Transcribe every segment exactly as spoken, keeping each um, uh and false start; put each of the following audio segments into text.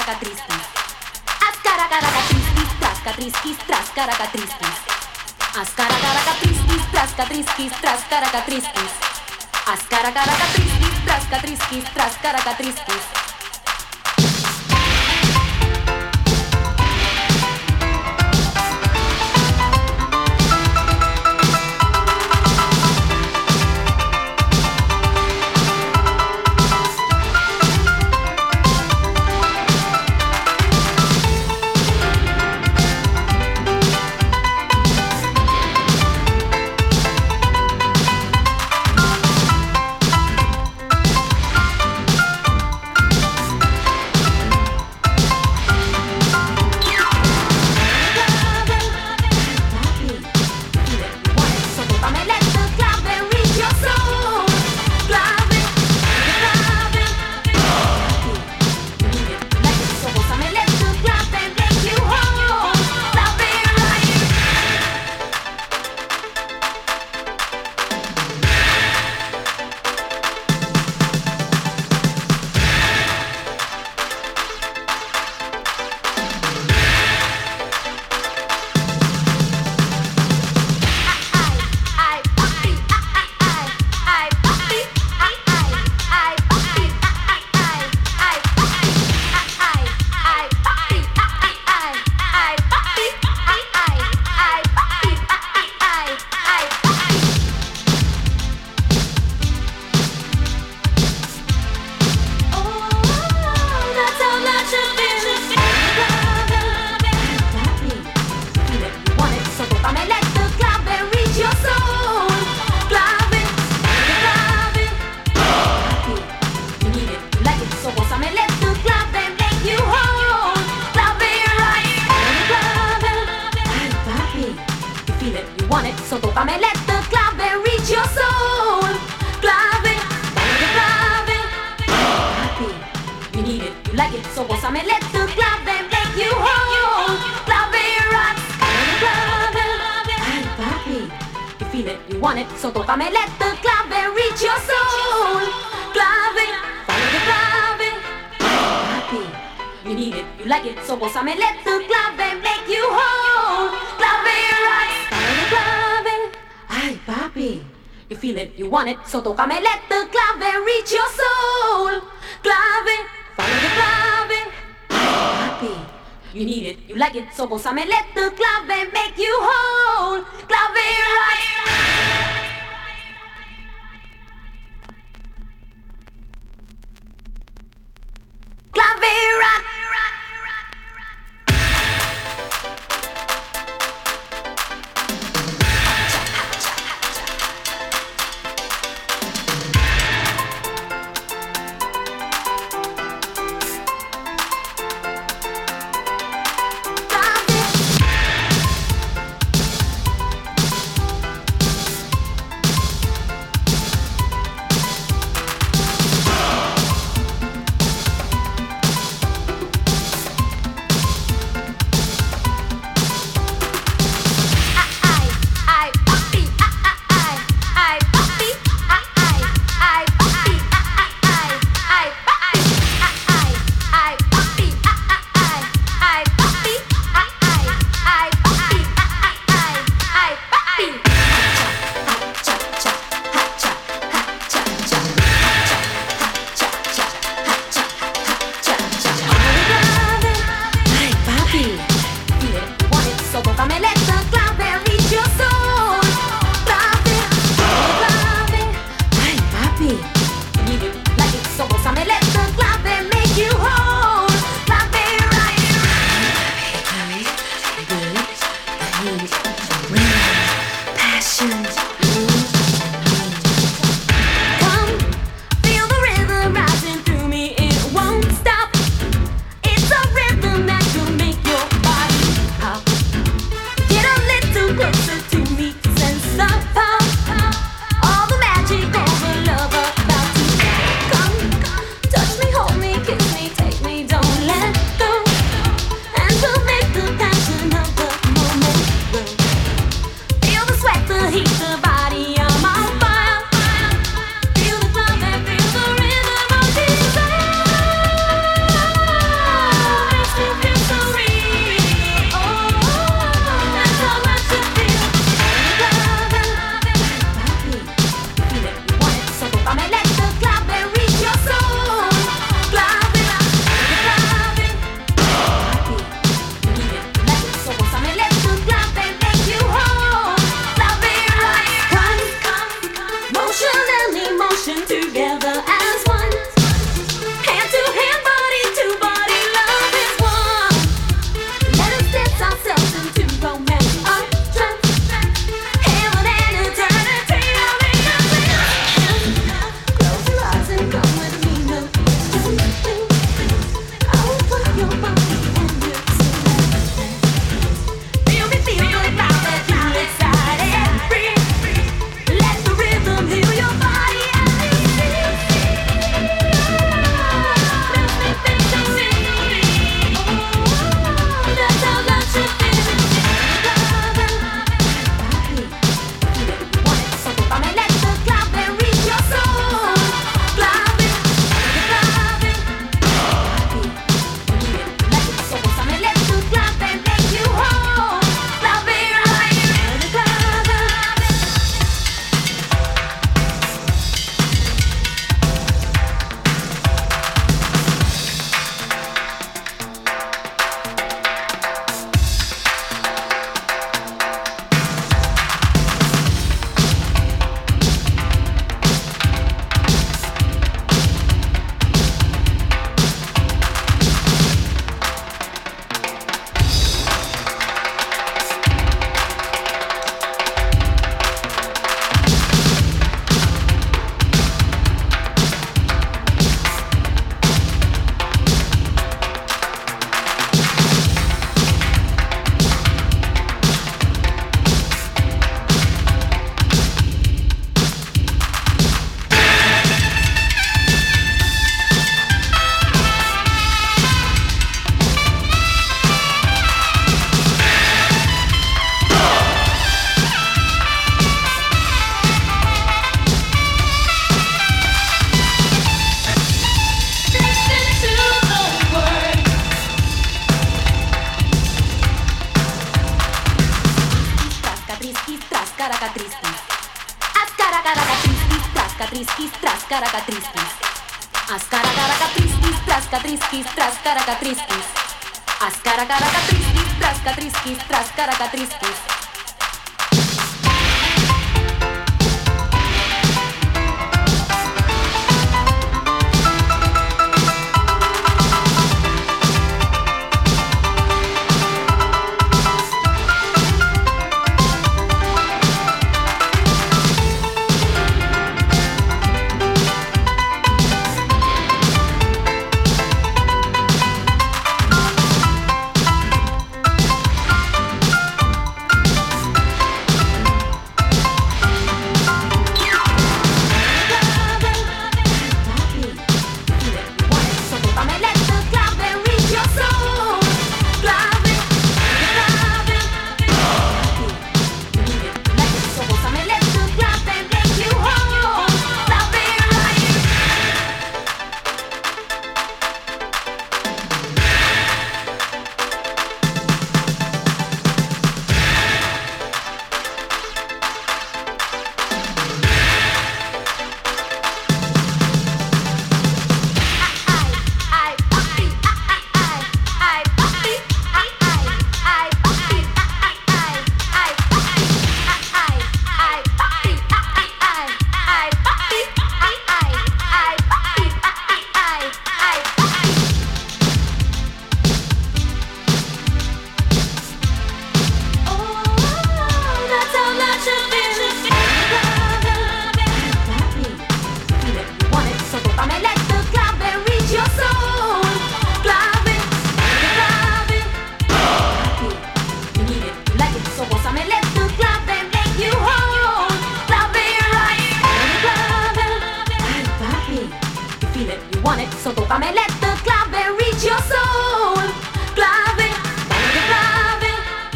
ascaracatristis. Ascaracatristis, trascatristis, trascaracatristis. Ascaracatristis, trascatristis, trascaracatristis. Ascaracatristis, trascatristis, trascaracatristis. So tócame, let the clave reach your soul. Clave, follow the clave. Papi, you need it, you like it, so gózame, let the clave make you whole. Clave right. Clave rock. motion together as one. Hand to hand, body to body, love is one. Let us dance ourselves into romance, a trance. Heaven and eternity are in the dance. Close your eyes and come with me, look. I will put your body and your soul. Feel me, feel good, now that you're excited and free. Let the rhythm heal your body and you feel. That's how love should feel. So come and let the cloud reach your soul. Cloud it, cloud it. So come and let the cloud make you whole. Cloud it, cloud it, cloud it. Trascaracatriskis, trascaracatriskis, trascaracatriskis, ascaracatriskis, trascaracatriskis, trascaracatriskis, ascaracatriskis, trascaracatriskis, trascaracatriskis. So tócame, let the clave reach your soul. Clave, clave,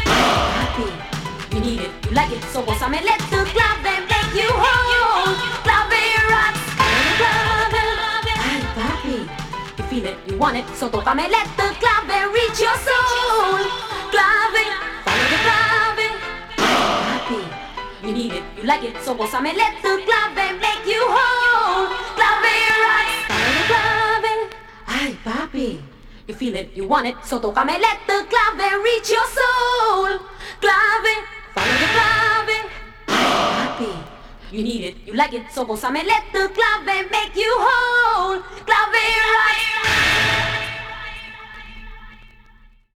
happy. You need it, you like it, so gózame, let the clave make you whole. Clave rocks, clave, ay papi. You feel it, you want it, so tócame, let the clave reach your soul. Clave, follow the clave, happy. You need it, you like it, so gózame, let the clave make you whole. Clave rocks, follow the clave. Ay, papi, you feel it, you want it, so tócame, let the clave reach your soul. Clave, follow the clave. Papi, You need it, you like it, so gózame. Let the clave make you whole.